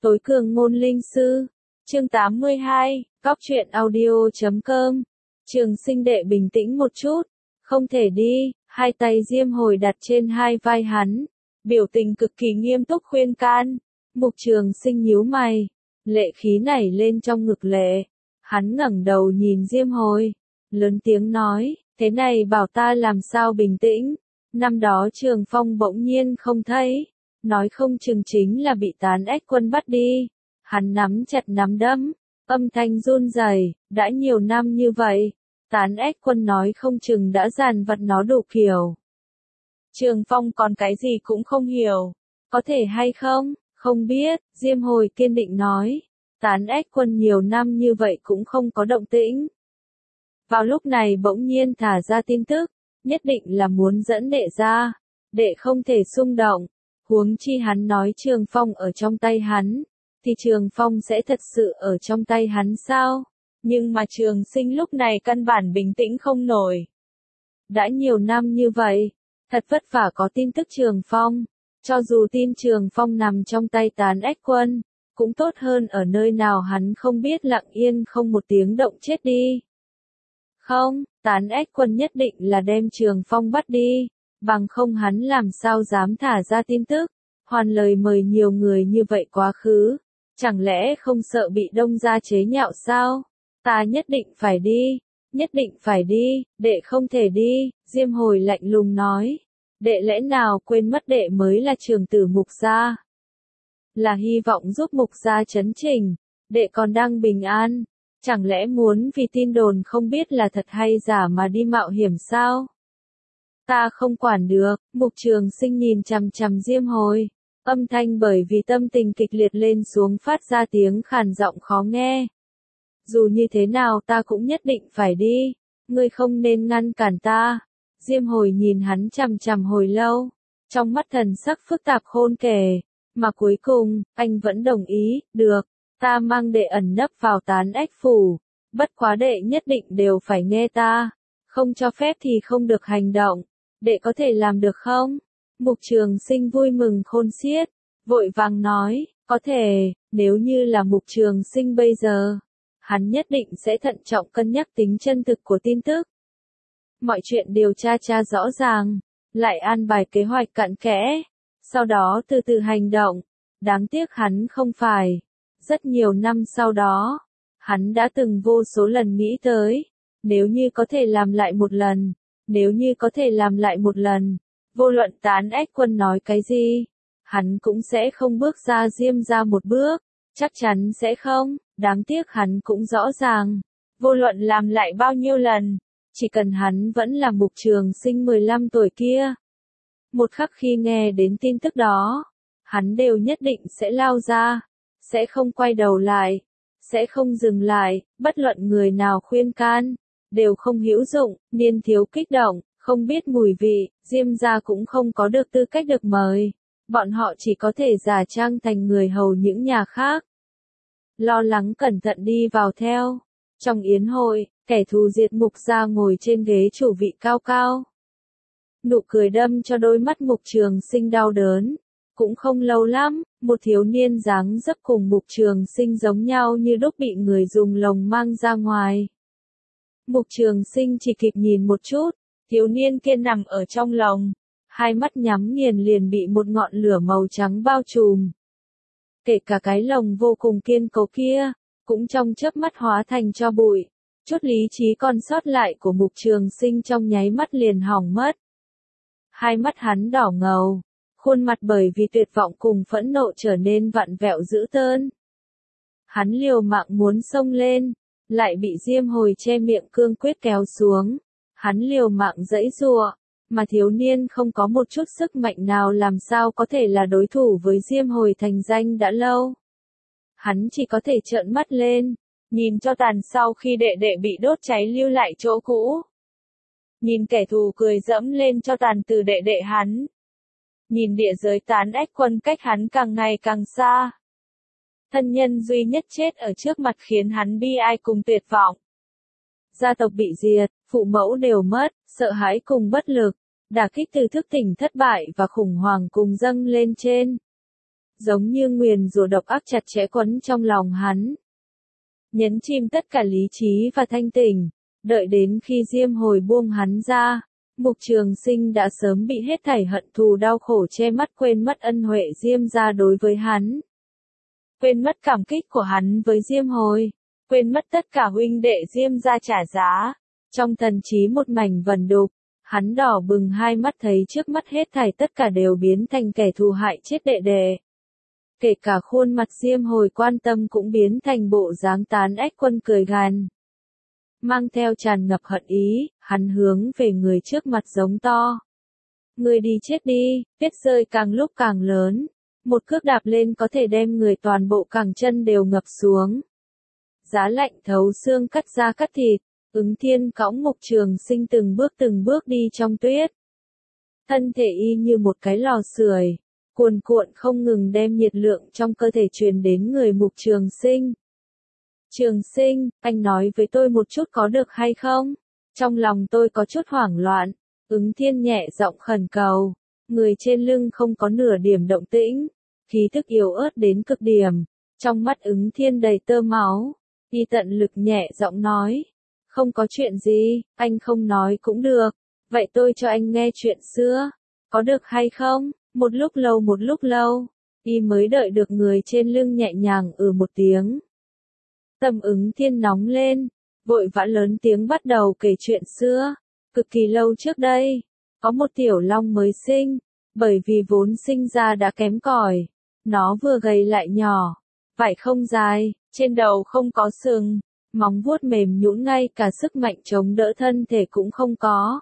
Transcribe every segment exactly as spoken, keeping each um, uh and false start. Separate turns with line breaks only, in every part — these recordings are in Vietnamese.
Tối cường ngôn linh sư. Chương tám mươi hai, Góc truyện audio chấm com. Trường Sinh đệ bình tĩnh một chút. Không thể đi, hai tay Diêm Hồi đặt trên hai vai hắn. Biểu tình cực kỳ nghiêm túc khuyên can. Mục Trường Sinh nhíu mày. Lệ khí nảy lên trong ngực lệ. Hắn ngẩng đầu nhìn Diêm Hồi. Lớn tiếng nói, thế này bảo ta làm sao bình tĩnh. Năm đó Trường Phong bỗng nhiên không thấy. Nói không chừng chính là bị Tán Ách Quân bắt đi. Hắn nắm chặt nắm đấm, âm thanh run rẩy, đã nhiều năm như vậy, Tán Ách Quân nói không chừng đã dàn vặt nó đủ kiểu. Trường Phong còn cái gì cũng không hiểu, có thể hay không, không biết, Diêm Hồi kiên định nói, Tán Ách Quân nhiều năm như vậy cũng không có động tĩnh. Vào lúc này bỗng nhiên thả ra tin tức, nhất định là muốn dẫn đệ ra, đệ không thể xung động, huống chi hắn nói Trường Phong ở trong tay hắn. Thì Trường Phong sẽ thật sự ở trong tay hắn sao? Nhưng mà Trường Sinh lúc này căn bản bình tĩnh không nổi. Đã nhiều năm như vậy, thật vất vả có tin tức Trường Phong. Cho dù tin Trường Phong nằm trong tay Tán Ách Quân, cũng tốt hơn ở nơi nào hắn không biết lặng yên không một tiếng động chết đi. Không, Tán Ách Quân nhất định là đem Trường Phong bắt đi, bằng không hắn làm sao dám thả ra tin tức, hoàn lời mời nhiều người như vậy quá khứ. Chẳng lẽ không sợ bị Đông gia chế nhạo sao? Ta nhất định phải đi, nhất định phải đi, đệ không thể đi, Diêm Hồi lạnh lùng nói. Đệ lẽ nào quên mất đệ mới là trường tử Mục gia? Là hy vọng giúp Mục gia chấn chỉnh, đệ còn đang bình an, chẳng lẽ muốn vì tin đồn không biết là thật hay giả mà đi mạo hiểm sao? Ta không quản được, Mục Trường Sinh nhìn chằm chằm Diêm Hồi. Âm thanh bởi vì tâm tình kịch liệt lên xuống phát ra tiếng khàn giọng khó nghe. Dù như thế nào ta cũng nhất định phải đi, ngươi không nên ngăn cản ta. Diêm Hồi nhìn hắn chằm chằm hồi lâu, trong mắt thần sắc phức tạp khôn kể, mà cuối cùng, anh vẫn đồng ý, được, ta mang đệ ẩn nấp vào Tán Ách Phủ, bất quá đệ nhất định đều phải nghe ta, không cho phép thì không được hành động, đệ có thể làm được không? Mục Trường Sinh vui mừng khôn xiết, vội vàng nói, có thể, nếu như là Mục Trường Sinh bây giờ, hắn nhất định sẽ thận trọng cân nhắc tính chân thực của tin tức. Mọi chuyện điều tra tra rõ ràng, lại an bài kế hoạch cặn kẽ, sau đó từ từ hành động, đáng tiếc hắn không phải. Rất nhiều năm sau đó, hắn đã từng vô số lần nghĩ tới, nếu như có thể làm lại một lần, nếu như có thể làm lại một lần. Vô luận Tán Ách Quân nói cái gì, hắn cũng sẽ không bước ra Diêm ra một bước, chắc chắn sẽ không, đáng tiếc hắn cũng rõ ràng, vô luận làm lại bao nhiêu lần, chỉ cần hắn vẫn là Mục Trường Sinh mười lăm tuổi kia. Một khắc khi nghe đến tin tức đó, hắn đều nhất định sẽ lao ra, sẽ không quay đầu lại, sẽ không dừng lại, bất luận người nào khuyên can, đều không hữu dụng, niên thiếu kích động. Không biết mùi vị, Diêm gia cũng không có được tư cách được mời. Bọn họ chỉ có thể giả trang thành người hầu những nhà khác. Lo lắng cẩn thận đi vào theo. Trong yến hội, kẻ thù diệt Mục gia ngồi trên ghế chủ vị cao cao. Nụ cười đâm cho đôi mắt Mục Trường Sinh đau đớn. Cũng không lâu lắm, một thiếu niên dáng dấp cùng Mục Trường Sinh giống nhau như đúc bị người dùng lồng mang ra ngoài. Mục Trường Sinh chỉ kịp nhìn một chút. Thiếu niên kia nằm ở trong lồng, hai mắt nhắm nghiền liền bị một ngọn lửa màu trắng bao trùm. Kể cả cái lồng vô cùng kiên cố kia, cũng trong chớp mắt hóa thành tro bụi, chút lý trí còn sót lại của Mục Trường Sinh trong nháy mắt liền hỏng mất. Hai mắt hắn đỏ ngầu, khuôn mặt bởi vì tuyệt vọng cùng phẫn nộ trở nên vặn vẹo dữ tợn. Hắn liều mạng muốn xông lên, lại bị Diêm Hồi che miệng cương quyết kéo xuống. Hắn liều mạng giãy giụa, mà thiếu niên không có một chút sức mạnh nào làm sao có thể là đối thủ với Diêm Hồi thành danh đã lâu. Hắn chỉ có thể trợn mắt lên, nhìn cho tàn sau khi đệ đệ bị đốt cháy lưu lại chỗ cũ. Nhìn kẻ thù cười dẫm lên cho tàn từ đệ đệ hắn. Nhìn địa giới Tán Ách Quân cách hắn càng ngày càng xa. Thân nhân duy nhất chết ở trước mặt khiến hắn bi ai cùng tuyệt vọng. Gia tộc bị diệt, phụ mẫu đều mất, sợ hãi cùng bất lực, đả kích từ thức tỉnh thất bại và khủng hoảng cùng dâng lên trên. giống như nguyền rủa độc ác chặt chẽ quấn trong lòng hắn. Nhấn chìm tất cả lý trí và thanh tỉnh, đợi đến khi Diêm Hồi buông hắn ra, Mục Trường Sinh đã sớm bị hết thảy hận thù đau khổ che mắt, quên mất ân huệ Diêm gia đối với hắn. Quên mất cảm kích của hắn với Diêm Hồi, quên mất tất cả huynh đệ Diêm gia trả giá, trong thần trí một mảnh vẩn đục, hắn đỏ bừng hai mắt thấy trước mắt hết thảy tất cả đều biến thành kẻ thù hại chết đệ đệ. Kể cả khuôn mặt Diêm Hồi quan tâm cũng biến thành bộ dáng tán ếch quân cười gằn. Mang theo tràn ngập hận ý, hắn hướng về người trước mặt giống to. Người đi chết đi, tuyết rơi càng lúc càng lớn. Một cước đạp lên có thể đem người toàn bộ cẳng chân đều ngập xuống. Giá lạnh thấu xương cắt da cắt thịt, Ứng Thiên cõng Mục Trường Sinh từng bước từng bước đi trong tuyết. Thân thể y như một cái lò sưởi, cuồn cuộn không ngừng đem nhiệt lượng trong cơ thể truyền đến người Mục Trường Sinh. Trường Sinh, anh nói với tôi một chút có được hay không? Trong lòng tôi có chút hoảng loạn. Ứng Thiên nhẹ giọng khẩn cầu. Người trên lưng không có nửa điểm động tĩnh. Khí thức yếu ớt đến cực điểm. Trong mắt Ứng Thiên đầy tơ máu. Y tận lực nhẹ giọng nói. Không có chuyện gì, anh không nói cũng được. Vậy tôi cho anh nghe chuyện xưa. Có được hay không? Một lúc lâu một lúc lâu. Y mới đợi được người trên lưng nhẹ nhàng ừ một tiếng. Tâm Ứng Thiên nóng lên, vội vã lớn tiếng bắt đầu kể chuyện xưa. Cực kỳ lâu trước đây, có một tiểu long mới sinh, bởi vì vốn sinh ra đã kém cỏi, nó vừa gầy lại nhỏ, vảy không dài, trên đầu không có sừng, móng vuốt mềm nhũn, ngay cả sức mạnh chống đỡ thân thể cũng không có.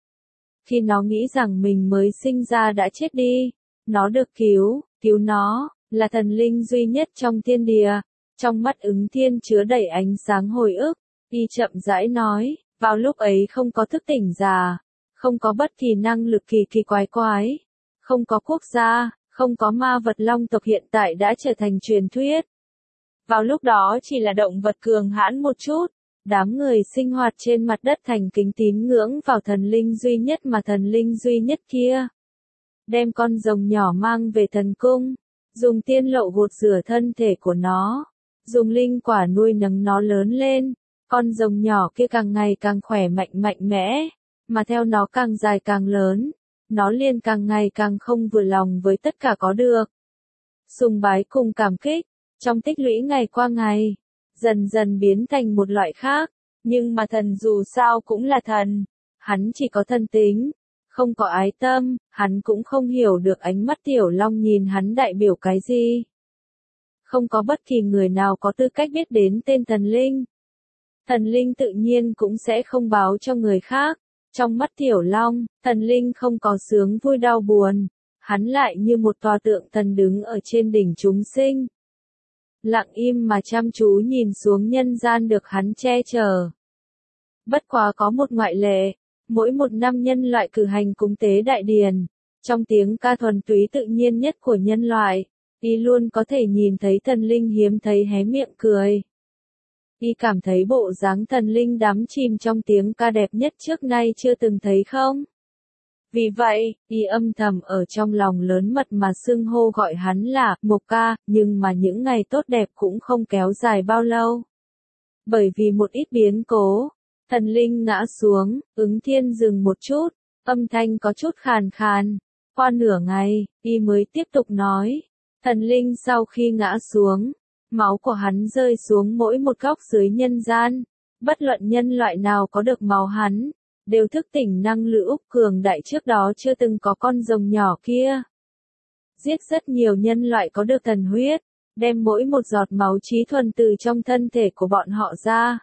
Khi nó nghĩ rằng mình mới sinh ra đã chết đi, nó được cứu, cứu nó, là thần linh duy nhất trong thiên địa. Trong mắt Ứng Thiên chứa đầy ánh sáng hồi ức, y chậm rãi nói, vào lúc ấy không có thức tỉnh già, không có bất kỳ năng lực kỳ kỳ quái quái, không có quốc gia, không có ma vật, long tộc hiện tại đã trở thành truyền thuyết. Vào lúc đó chỉ là động vật cường hãn một chút, đám người sinh hoạt trên mặt đất thành kính tín ngưỡng vào thần linh duy nhất mà thần linh duy nhất kia. Đem con rồng nhỏ mang về thần cung, dùng tiên lậu gột rửa thân thể của nó. Dùng linh quả nuôi nấng nó lớn lên, con rồng nhỏ kia càng ngày càng khỏe mạnh mạnh mẽ, mà theo nó càng dài càng lớn, nó liền càng ngày càng không vừa lòng với tất cả có được. Sùng bái cùng cảm kích, trong tích lũy ngày qua ngày, dần dần biến thành một loại khác, nhưng mà thần dù sao cũng là thần, hắn chỉ có thân tính, không có ái tâm, hắn cũng không hiểu được ánh mắt tiểu long nhìn hắn đại biểu cái gì. Không có bất kỳ người nào có tư cách biết đến tên thần linh. Thần linh tự nhiên cũng sẽ không báo cho người khác. Trong mắt tiểu long, thần linh không có sướng vui đau buồn. Hắn lại như một tòa tượng thần đứng ở trên đỉnh chúng sinh. Lặng im mà chăm chú nhìn xuống nhân gian được hắn che chở. Bất quá có một ngoại lệ. Mỗi một năm nhân loại cử hành cúng tế đại điền. Trong tiếng ca thuần túy tự nhiên nhất của nhân loại. Y luôn có thể nhìn thấy thần linh hiếm thấy hé miệng cười. Y cảm thấy bộ dáng thần linh đắm chìm trong tiếng ca đẹp nhất trước nay chưa từng thấy không? Vì vậy, Y âm thầm ở trong lòng lớn mật mà xưng hô gọi hắn là Mộc ca, nhưng mà những ngày tốt đẹp cũng không kéo dài bao lâu. Bởi vì một ít biến cố, thần linh ngã xuống, Ứng Thiên dừng một chút, âm thanh có chút khàn khàn. Qua nửa ngày, Y mới tiếp tục nói. Thần linh sau khi ngã xuống, máu của hắn rơi xuống mỗi một góc dưới nhân gian, bất luận nhân loại nào có được máu hắn, đều thức tỉnh năng lượng cường đại trước đó chưa từng có con rồng nhỏ kia. Giết rất nhiều nhân loại có được thần huyết, đem mỗi một giọt máu trí thuần từ trong thân thể của bọn họ ra.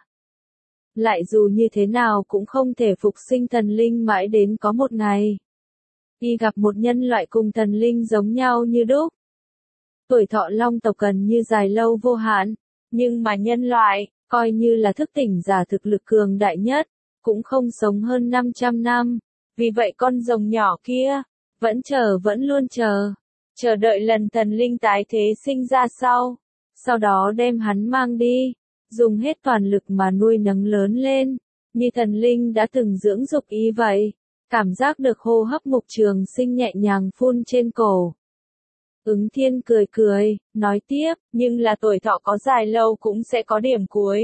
Lại dù như thế nào cũng không thể phục sinh thần linh, mãi đến có một ngày. Y gặp một nhân loại cùng thần linh giống nhau như đúc. Tuổi thọ long tộc gần như dài lâu vô hạn, nhưng mà nhân loại, coi như là thức tỉnh giả thực lực cường đại nhất, cũng không sống hơn năm trăm năm. Vì vậy con rồng nhỏ kia, vẫn chờ vẫn luôn chờ, chờ đợi lần thần linh tái thế sinh ra sau, sau đó đem hắn mang đi, dùng hết toàn lực mà nuôi nấng lớn lên, như thần linh đã từng dưỡng dục y vậy. Cảm giác được hô hấp Mục Trường Sinh nhẹ nhàng phun trên cổ. Ứng Thiên cười cười, nói tiếp, nhưng là tuổi thọ có dài lâu cũng sẽ có điểm cuối.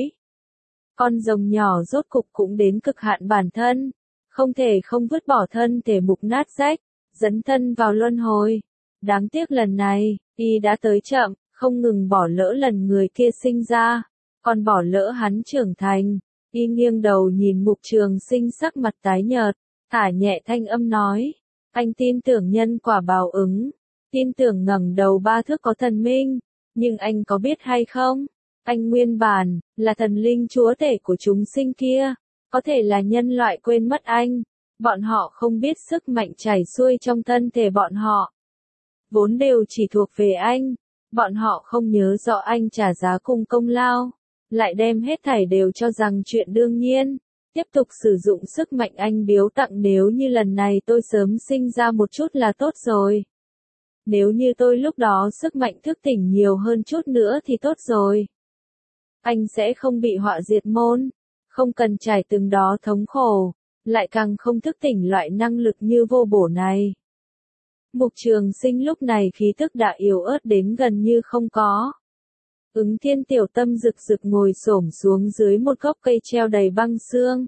Con rồng nhỏ rốt cục cũng đến cực hạn bản thân, không thể không vứt bỏ thân thể mục nát rách, dấn thân vào luân hồi. Đáng tiếc lần này, y đã tới chậm, không ngừng bỏ lỡ lần người kia sinh ra, còn bỏ lỡ hắn trưởng thành. Y nghiêng đầu nhìn Mục Trường Sinh sắc mặt tái nhợt, thả nhẹ thanh âm nói, anh tin tưởng nhân quả báo ứng, tin tưởng ngẩng đầu ba thước có thần minh, nhưng anh có biết hay không, anh nguyên bản, là thần linh chúa tể của chúng sinh kia, có thể là nhân loại quên mất anh, bọn họ không biết sức mạnh chảy xuôi trong thân thể bọn họ. Vốn đều chỉ thuộc về anh, bọn họ không nhớ rõ anh trả giá cùng công lao, lại đem hết thảy đều cho rằng chuyện đương nhiên, tiếp tục sử dụng sức mạnh anh biếu tặng nếu như lần này tôi sớm sinh ra một chút là tốt rồi. Nếu như tôi lúc đó sức mạnh thức tỉnh nhiều hơn chút nữa thì tốt rồi. Anh sẽ không bị họa diệt môn, không cần trải từng đó thống khổ, lại càng không thức tỉnh loại năng lực như vô bổ này. Mục Trường Sinh lúc này khí tức đã yếu ớt đến gần như không có. Ứng Thiên tiểu tâm rực rực ngồi xổm xuống dưới một gốc cây treo đầy băng xương.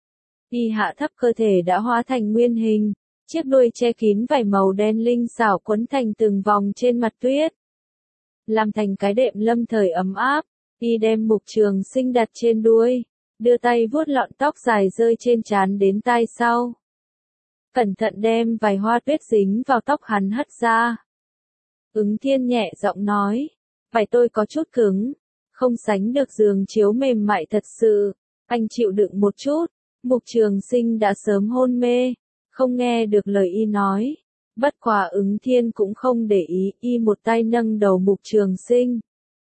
Y hạ thấp cơ thể đã hóa thành nguyên hình, chiếc đuôi che kín vảy màu đen linh xảo quấn thành từng vòng trên mặt tuyết. Làm thành cái đệm lâm thời ấm áp, y đem Mục Trường Sinh đặt trên đuôi, đưa tay vuốt lọn tóc dài rơi trên trán đến tai sau. Cẩn thận đem vài hoa tuyết dính vào tóc hắn hất ra. Ứng Thiên nhẹ giọng nói, vải tôi có chút cứng, không sánh được giường chiếu mềm mại thật sự, anh chịu đựng một chút. Mục Trường Sinh đã sớm hôn mê, không nghe được lời y nói, bất quá Ứng Thiên cũng không để ý, y một tay nâng đầu Mục Trường Sinh.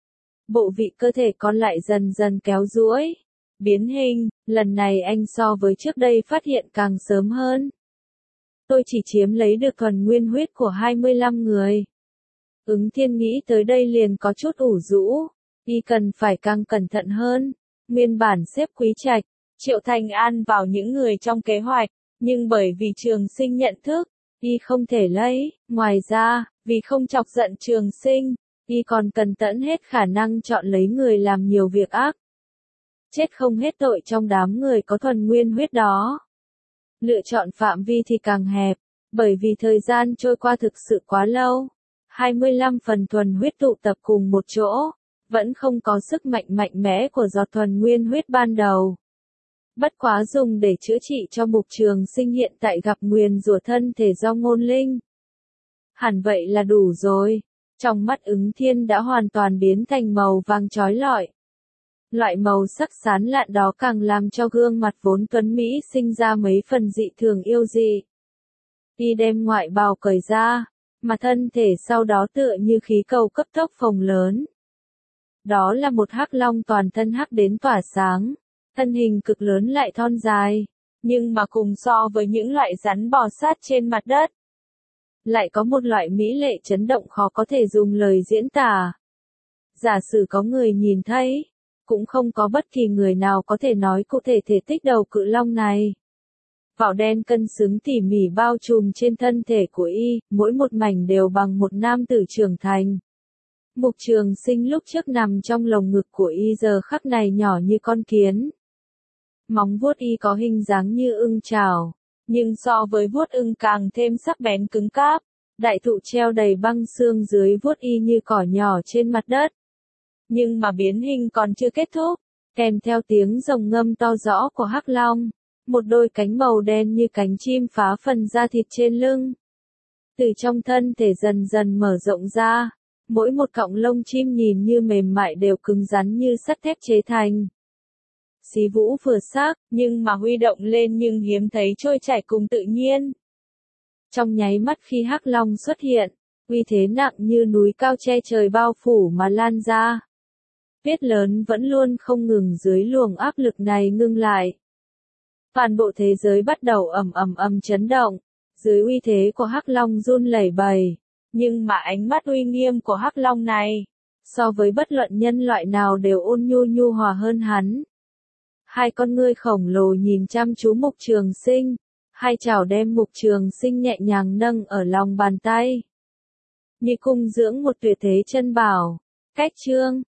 Bộ vị cơ thể còn lại dần dần kéo duỗi, biến hình, lần này anh so với trước đây phát hiện càng sớm hơn. Tôi chỉ chiếm lấy được thuần nguyên huyết của hai mươi lăm người. Ứng Thiên nghĩ tới đây liền có chút ủ rũ, y cần phải càng cẩn thận hơn. Nguyên bản xếp Quý Trạch, Triệu Thành An vào những người trong kế hoạch, nhưng bởi vì Trường Sinh nhận thức, y không thể lấy. Ngoài ra, vì không chọc giận Trường Sinh, y còn cần tận hết khả năng chọn lấy người làm nhiều việc ác. Chết không hết tội trong đám người có thuần nguyên huyết đó. Lựa chọn phạm vi thì càng hẹp, bởi vì thời gian trôi qua thực sự quá lâu. hai mươi lăm phần thuần huyết tụ tập cùng một chỗ, vẫn không có sức mạnh mạnh mẽ của giọt thuần nguyên huyết ban đầu. Bất quá dùng để chữa trị cho Mục Trường Sinh hiện tại gặp nguyền rủa thân thể do ngôn linh. Hẳn vậy là đủ rồi, trong mắt Ứng Thiên đã hoàn toàn biến thành màu vàng chói lọi. Loại màu sắc sán lạn đó càng làm cho gương mặt vốn tuấn Mỹ sinh ra mấy phần dị thường yêu dị. Y đem ngoại bào cởi ra, mà thân thể sau đó tựa như khí cầu cấp tốc phồng lớn. Đó là một hắc long toàn thân hắc đến tỏa sáng, thân hình cực lớn lại thon dài, nhưng mà cùng so với những loại rắn bò sát trên mặt đất, lại có một loại mỹ lệ chấn động khó có thể dùng lời diễn tả. Giả sử có người nhìn thấy, cũng không có bất kỳ người nào có thể nói cụ thể thể tích đầu cự long này. Vỏ đen cân xứng tỉ mỉ bao trùm trên thân thể của y, mỗi một mảnh đều bằng một nam tử trưởng thành. Mục Trường Sinh lúc trước nằm trong lồng ngực của y giờ khắc này nhỏ như con kiến. Móng vuốt y có hình dáng như ưng chảo, nhưng so với vuốt ưng càng thêm sắc bén cứng cáp. Đại thụ treo đầy băng xương dưới vuốt y như cỏ nhỏ trên mặt đất. Nhưng mà biến hình còn chưa kết thúc, kèm theo tiếng rồng ngâm to rõ của hắc long, một đôi cánh màu đen như cánh chim phá phần da thịt trên lưng. Từ trong thân thể dần dần mở rộng ra, mỗi một cọng lông chim nhìn như mềm mại đều cứng rắn như sắt thép chế thành. Xí vũ vừa sắc, nhưng mà huy động lên nhưng hiếm thấy trôi chảy cùng tự nhiên. Trong nháy mắt khi hắc long xuất hiện, uy thế nặng như núi cao che trời bao phủ mà lan ra. Tuyết lớn vẫn luôn không ngừng dưới luồng áp lực này ngưng lại. Toàn bộ thế giới bắt đầu ầm ầm ầm chấn động, dưới uy thế của hắc long run lẩy bẩy, nhưng mà ánh mắt uy nghiêm của hắc long này, so với bất luận nhân loại nào đều ôn nhu nhu hòa hơn hắn. Hai con ngươi khổng lồ nhìn chăm chú Mục Trường Sinh, hai chảo đem Mục Trường Sinh nhẹ nhàng nâng ở lòng bàn tay. như cung dưỡng một tuyệt thế chân bảo. Cách chương